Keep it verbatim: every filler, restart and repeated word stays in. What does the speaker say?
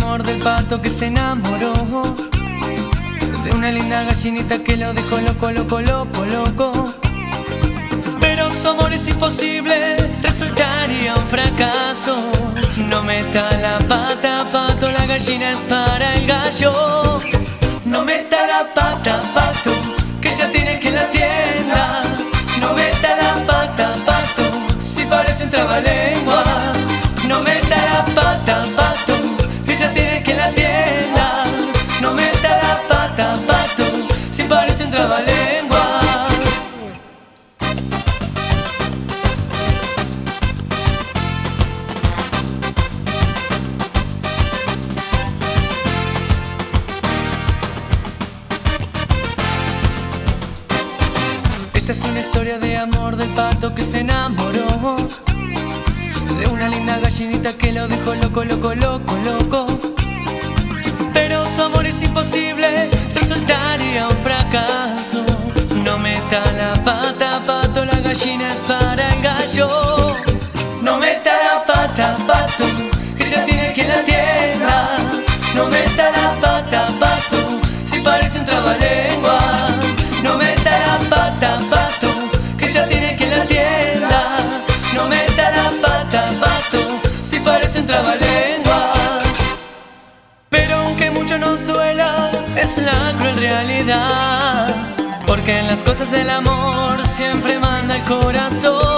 amor del pato que se enamoró de una linda gallinita que lo dejó loco, loco, loco, loco. Pero su amor es imposible, resultaría un fracaso. No meta la pata, pato, la gallina es para el gallo. No meta la pata, pato, que ya tiene que la tienda. No meta la pata, pato, si parece un trabalengua. No meta la pata, pato, que ya tiene que la tienda. No meta la pata, pato, si parece un trabalenguas. Esta es una historia de amor del pato que se enamoró de una linda gallinita que lo dejó loco, loco, loco, loco. Pero su amor es imposible, resultaría un fracaso. No meta la pata, pato, la gallina es para el gallo. No meta la pata, pato, que ya tiene quien la tienda. No meta la pata, pato, si parece un trabalengua. No meta la pata, pato, que ya tiene quien la tienda. No meta la pata, pato, si parece un trabalenguas. Pero aunque mucho nos duela, es la cruel realidad, porque en las cosas del amor siempre manda el corazón.